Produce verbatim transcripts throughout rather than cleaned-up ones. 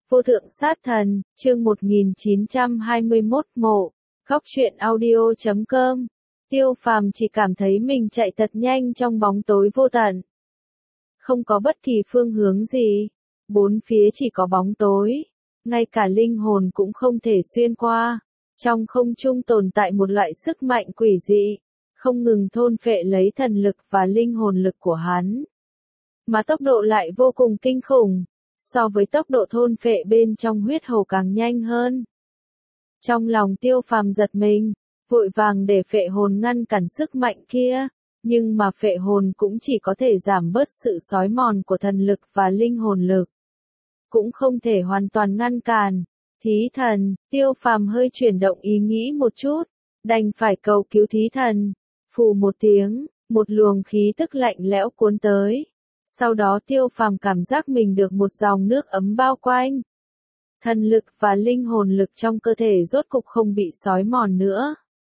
Vô thượng sát thần, chương một nghìn chín trăm hai mươi mốt mộ, khóc chuyện audio chấm com. Tiêu Phàm chỉ cảm thấy mình chạy thật nhanh trong bóng tối vô tận. Không có bất kỳ phương hướng gì, bốn phía chỉ có bóng tối, ngay cả linh hồn cũng không thể xuyên qua. Trong không trung tồn tại một loại sức mạnh quỷ dị, không ngừng thôn phệ lấy thần lực và linh hồn lực của hắn. Mà tốc độ lại vô cùng kinh khủng, so với tốc độ thôn phệ bên trong huyết hồ càng nhanh hơn. Trong lòng Tiêu Phàm giật mình, vội vàng để phệ hồn ngăn cản sức mạnh kia, nhưng mà phệ hồn cũng chỉ có thể giảm bớt sự xói mòn của thần lực và linh hồn lực. Cũng không thể hoàn toàn ngăn cản. Thí thần, Tiêu Phàm hơi chuyển động ý nghĩ một chút, đành phải cầu cứu thí thần. Phù một tiếng, một luồng khí tức lạnh lẽo cuốn tới. Sau đó Tiêu Phàm cảm giác mình được một dòng nước ấm bao quanh. Thần lực và linh hồn lực trong cơ thể rốt cục không bị xói mòn nữa.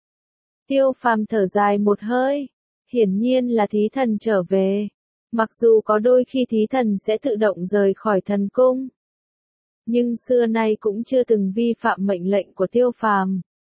Tiêu Phàm thở dài một hơi, hiển nhiên là thí thần trở về. Mặc dù có đôi khi thí thần sẽ tự động rời khỏi thần cung, nhưng xưa nay cũng chưa từng vi phạm mệnh lệnh của Tiêu Phàm.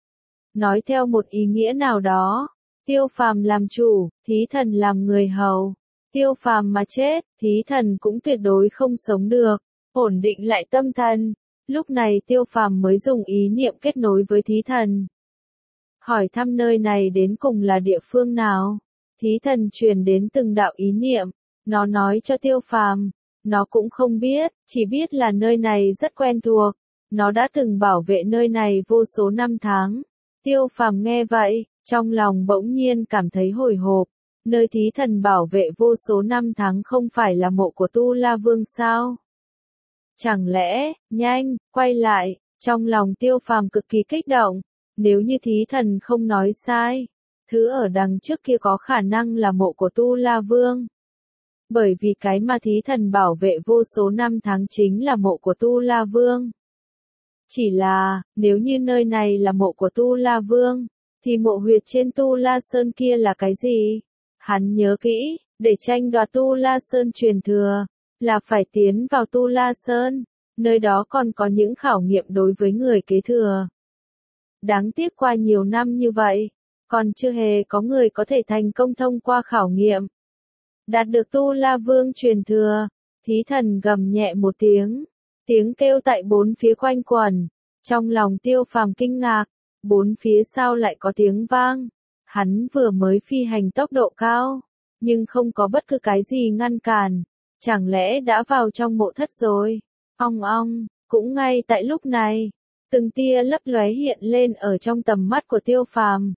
Nói theo một ý nghĩa nào đó, Tiêu Phàm làm chủ, thí thần làm người hầu. Tiêu Phàm mà chết, thí thần cũng tuyệt đối không sống được. Ổn định lại tâm thần, lúc này Tiêu Phàm mới dùng ý niệm kết nối với thí thần. Hỏi thăm nơi này đến cùng là địa phương nào? Thí thần truyền đến từng đạo ý niệm, nó nói cho Tiêu Phàm, nó cũng không biết, chỉ biết là nơi này rất quen thuộc, nó đã từng bảo vệ nơi này vô số năm tháng. Tiêu Phàm nghe vậy, trong lòng bỗng nhiên cảm thấy hồi hộp. Nơi thí thần bảo vệ vô số năm tháng không phải là mộ của Tu La Vương sao? Chẳng lẽ, nhanh, quay lại, trong lòng Tiêu Phàm cực kỳ kích động, nếu như thí thần không nói sai, thứ ở đằng trước kia có khả năng là mộ của Tu La Vương. Bởi vì cái mà thí thần bảo vệ vô số năm tháng chính là mộ của Tu La Vương. Chỉ là, nếu như nơi này là mộ của Tu La Vương, thì mộ huyệt trên Tu La Sơn kia là cái gì? Hắn nhớ kỹ, để tranh đoạt Tu La Sơn truyền thừa, là phải tiến vào Tu La Sơn, nơi đó còn có những khảo nghiệm đối với người kế thừa. Đáng tiếc qua nhiều năm như vậy, còn chưa hề có người có thể thành công thông qua khảo nghiệm. Đạt được Tu La Vương truyền thừa, thí thần gầm nhẹ một tiếng, tiếng kêu tại bốn phía quanh quẩn, trong lòng Tiêu Phàm kinh ngạc, bốn phía sao lại có tiếng vang. Hắn vừa mới phi hành tốc độ cao, nhưng không có bất cứ cái gì ngăn cản, chẳng lẽ đã vào trong mộ thất rồi? Ong ong, cũng ngay tại lúc này, từng tia lấp lóe hiện lên ở trong tầm mắt của Tiêu Phàm.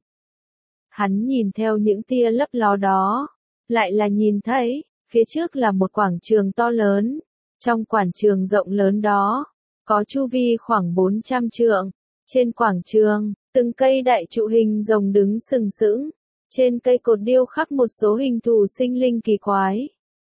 Hắn nhìn theo những tia lấp ló đó, lại là nhìn thấy, phía trước là một quảng trường to lớn, trong quảng trường rộng lớn đó, có chu vi khoảng bốn trăm trượng, trên quảng trường, từng cây đại trụ hình rồng đứng sừng sững, trên cây cột điêu khắc một số hình thù sinh linh kỳ quái.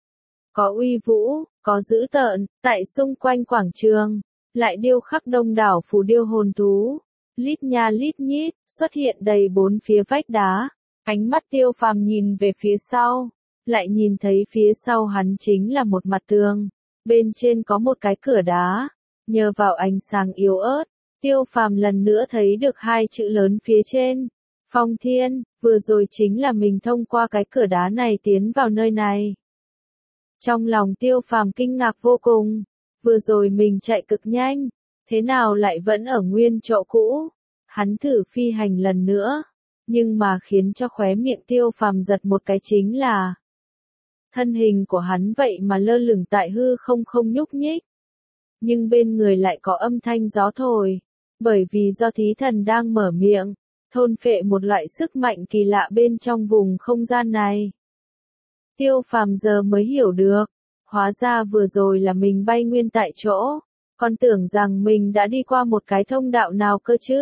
Có uy vũ, có dữ tợn, tại xung quanh quảng trường, lại điêu khắc đông đảo phù điêu hồn thú, lít nha lít nhít, xuất hiện đầy bốn phía vách đá. Ánh mắt Tiêu Phàm nhìn về phía sau, lại nhìn thấy phía sau hắn chính là một mặt tường, bên trên có một cái cửa đá, nhờ vào ánh sáng yếu ớt, Tiêu Phàm lần nữa thấy được hai chữ lớn phía trên, Phong Thiên, vừa rồi chính là mình thông qua cái cửa đá này tiến vào nơi này. Trong lòng Tiêu Phàm kinh ngạc vô cùng, vừa rồi mình chạy cực nhanh, thế nào lại vẫn ở nguyên chỗ cũ? Hắn thử phi hành lần nữa, nhưng mà khiến cho khóe miệng Tiêu Phàm giật một cái chính là thân hình của hắn vậy mà lơ lửng tại hư không không nhúc nhích. Nhưng bên người lại có âm thanh gió thổi, bởi vì do thí thần đang mở miệng, thôn phệ một loại sức mạnh kỳ lạ bên trong vùng không gian này. Tiêu Phàm giờ mới hiểu được, hóa ra vừa rồi là mình bay nguyên tại chỗ, còn tưởng rằng mình đã đi qua một cái thông đạo nào cơ chứ.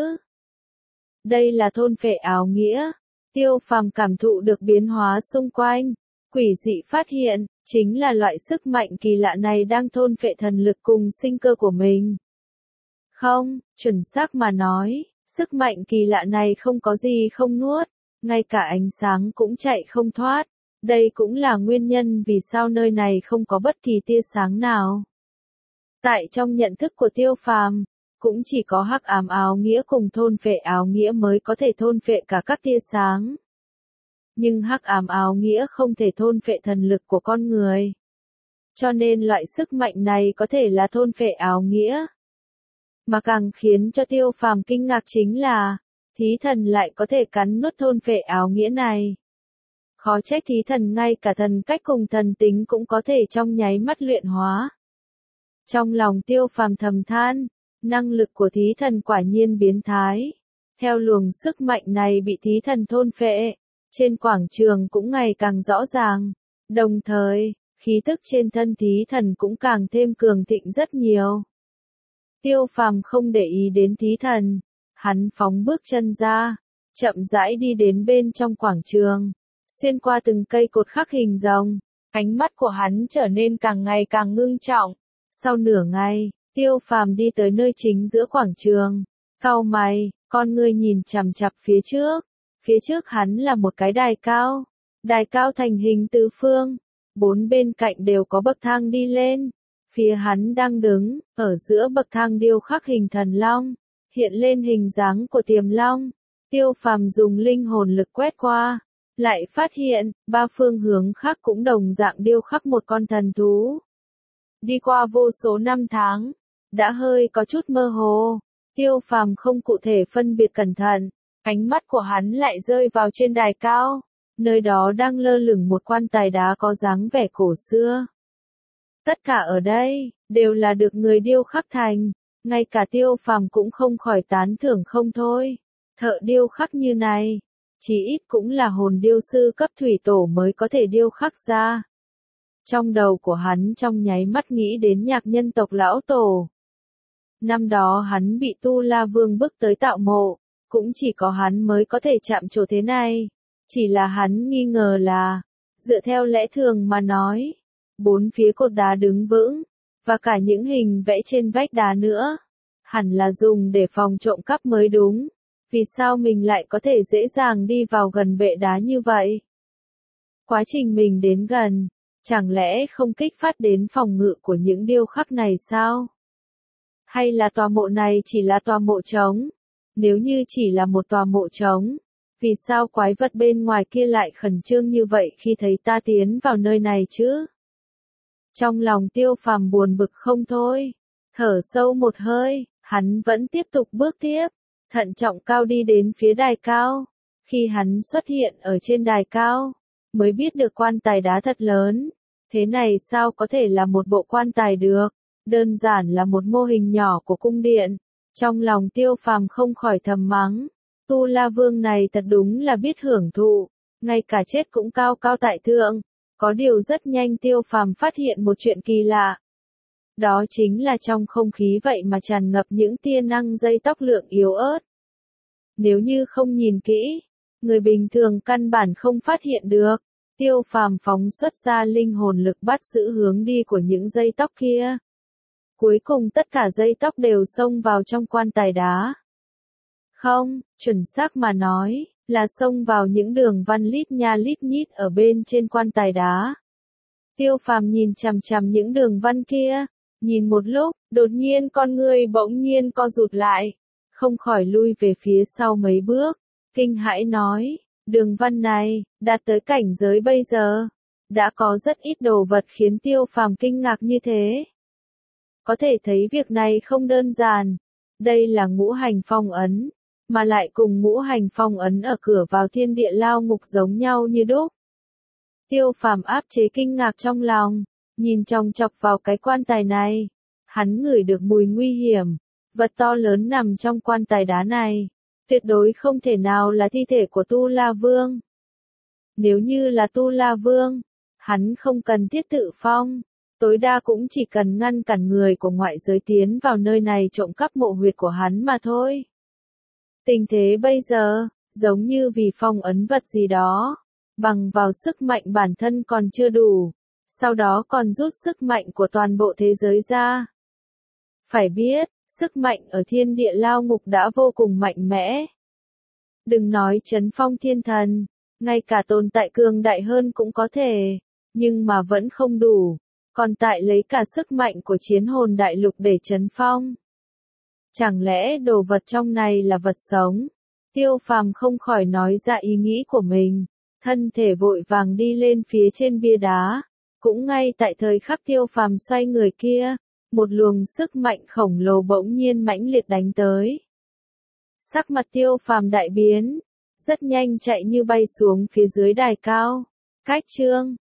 Đây là thôn phệ áo nghĩa. Tiêu Phàm cảm thụ được biến hóa xung quanh, quỷ dị phát hiện, chính là loại sức mạnh kỳ lạ này đang thôn phệ thần lực cùng sinh cơ của mình. Không, chuẩn xác mà nói, sức mạnh kỳ lạ này không có gì không nuốt, ngay cả ánh sáng cũng chạy không thoát. Đây cũng là nguyên nhân vì sao nơi này không có bất kỳ tia sáng nào. Tại trong nhận thức của Tiêu Phàm, cũng chỉ có hắc ám áo nghĩa cùng thôn phệ áo nghĩa mới có thể thôn phệ cả các tia sáng. Nhưng hắc ám áo nghĩa không thể thôn phệ thần lực của con người. Cho nên loại sức mạnh này có thể là thôn phệ áo nghĩa. Mà càng khiến cho Tiêu Phàm kinh ngạc chính là, thí thần lại có thể cắn nuốt thôn phệ áo nghĩa này. Khó trách thí thần ngay cả thần cách cùng thần tính cũng có thể trong nháy mắt luyện hóa. Trong lòng Tiêu Phàm thầm than, năng lực của thí thần quả nhiên biến thái. Theo luồng sức mạnh này bị thí thần thôn phệ, trên quảng trường cũng ngày càng rõ ràng. Đồng thời, khí tức trên thân thí thần cũng càng thêm cường thịnh rất nhiều. Tiêu Phàm không để ý đến thí thần, hắn phóng bước chân ra, chậm rãi đi đến bên trong quảng trường, xuyên qua từng cây cột khắc hình rồng, ánh mắt của hắn trở nên càng ngày càng ngưng trọng. Sau nửa ngày, Tiêu Phàm đi tới nơi chính giữa quảng trường, cau mày, con ngươi nhìn chằm chằm phía trước. Phía trước hắn là một cái đài cao, đài cao thành hình tứ phương, bốn bên cạnh đều có bậc thang đi lên. Phía hắn đang đứng, ở giữa bậc thang điêu khắc hình thần long, hiện lên hình dáng của tiềm long. Tiêu Phàm dùng linh hồn lực quét qua, lại phát hiện, ba phương hướng khác cũng đồng dạng điêu khắc một con thần thú. Đi qua vô số năm tháng, đã hơi có chút mơ hồ, Tiêu Phàm không cụ thể phân biệt cẩn thận, ánh mắt của hắn lại rơi vào trên đài cao, nơi đó đang lơ lửng một quan tài đá có dáng vẻ cổ xưa. Tất cả ở đây, đều là được người điêu khắc thành, ngay cả Tiêu Phàm cũng không khỏi tán thưởng không thôi. Thợ điêu khắc như này, chí ít cũng là hồn điêu sư cấp thủy tổ mới có thể điêu khắc ra. Trong đầu của hắn trong nháy mắt nghĩ đến nhạc nhân tộc lão tổ. Năm đó hắn bị Tu La Vương bức tới tạo mộ, cũng chỉ có hắn mới có thể chạm chỗ thế này. Chỉ là hắn nghi ngờ là, dựa theo lẽ thường mà nói, bốn phía cột đá đứng vững, và cả những hình vẽ trên vách đá nữa, hẳn là dùng để phòng trộm cắp mới đúng. Vì sao mình lại có thể dễ dàng đi vào gần bệ đá như vậy? Quá trình mình đến gần, chẳng lẽ không kích phát đến phòng ngự của những điêu khắc này sao? Hay là tòa mộ này chỉ là tòa mộ trống? Nếu như chỉ là một tòa mộ trống, vì sao quái vật bên ngoài kia lại khẩn trương như vậy khi thấy ta tiến vào nơi này chứ? Trong lòng Tiêu Phàm buồn bực không thôi, thở sâu một hơi, hắn vẫn tiếp tục bước tiếp, thận trọng cao đi đến phía đài cao. Khi hắn xuất hiện ở trên đài cao, mới biết được quan tài đá thật lớn. Thế này sao có thể là một bộ quan tài được, đơn giản là một mô hình nhỏ của cung điện. Trong lòng Tiêu Phàm không khỏi thầm mắng, Tu La Vương này thật đúng là biết hưởng thụ, ngay cả chết cũng cao cao tại thượng. Có điều rất nhanh Tiêu Phàm phát hiện một chuyện kỳ lạ. Đó chính là trong không khí vậy mà tràn ngập những tia năng dây tóc lượng yếu ớt. Nếu như không nhìn kỹ, người bình thường căn bản không phát hiện được. Tiêu Phàm phóng xuất ra linh hồn lực bắt giữ hướng đi của những dây tóc kia. Cuối cùng tất cả dây tóc đều xông vào trong quan tài đá. Không, chuẩn xác mà nói, là xông vào những đường văn lít nha lít nhít ở bên trên quan tài đá. Tiêu Phàm nhìn chằm chằm những đường văn kia, nhìn một lúc, đột nhiên con ngươi bỗng nhiên co rụt lại, không khỏi lui về phía sau mấy bước, kinh hãi nói, đường văn này, đạt tới cảnh giới bây giờ, đã có rất ít đồ vật khiến Tiêu Phàm kinh ngạc như thế. Có thể thấy việc này không đơn giản, đây là ngũ hành phong ấn, mà lại cùng ngũ hành phong ấn ở cửa vào thiên địa lao ngục giống nhau như đúc. Tiêu Phàm áp chế kinh ngạc trong lòng, nhìn chòng chọc vào cái quan tài này, hắn ngửi được mùi nguy hiểm, vật to lớn nằm trong quan tài đá này, tuyệt đối không thể nào là thi thể của Tu La Vương. Nếu như là Tu La Vương, hắn không cần thiết tự phong, tối đa cũng chỉ cần ngăn cản người của ngoại giới tiến vào nơi này trộm cắp mộ huyệt của hắn mà thôi. Tình thế bây giờ, giống như vì phong ấn vật gì đó, bằng vào sức mạnh bản thân còn chưa đủ, sau đó còn rút sức mạnh của toàn bộ thế giới ra. Phải biết, sức mạnh ở thiên địa lao ngục đã vô cùng mạnh mẽ. Đừng nói trấn phong thiên thần, ngay cả tồn tại cường đại hơn cũng có thể, nhưng mà vẫn không đủ. còn tại lấy cả sức mạnh của chiến hồn đại lục để trấn phong. Chẳng lẽ đồ vật trong này là vật sống? Tiêu Phàm không khỏi nói ra ý nghĩ của mình, thân thể vội vàng đi lên phía trên bia đá. Cũng ngay tại thời khắc Tiêu Phàm xoay người kia, một luồng sức mạnh khổng lồ bỗng nhiên mãnh liệt đánh tới. Sắc mặt Tiêu Phàm đại biến, rất nhanh chạy như bay xuống phía dưới đài cao. Cách chương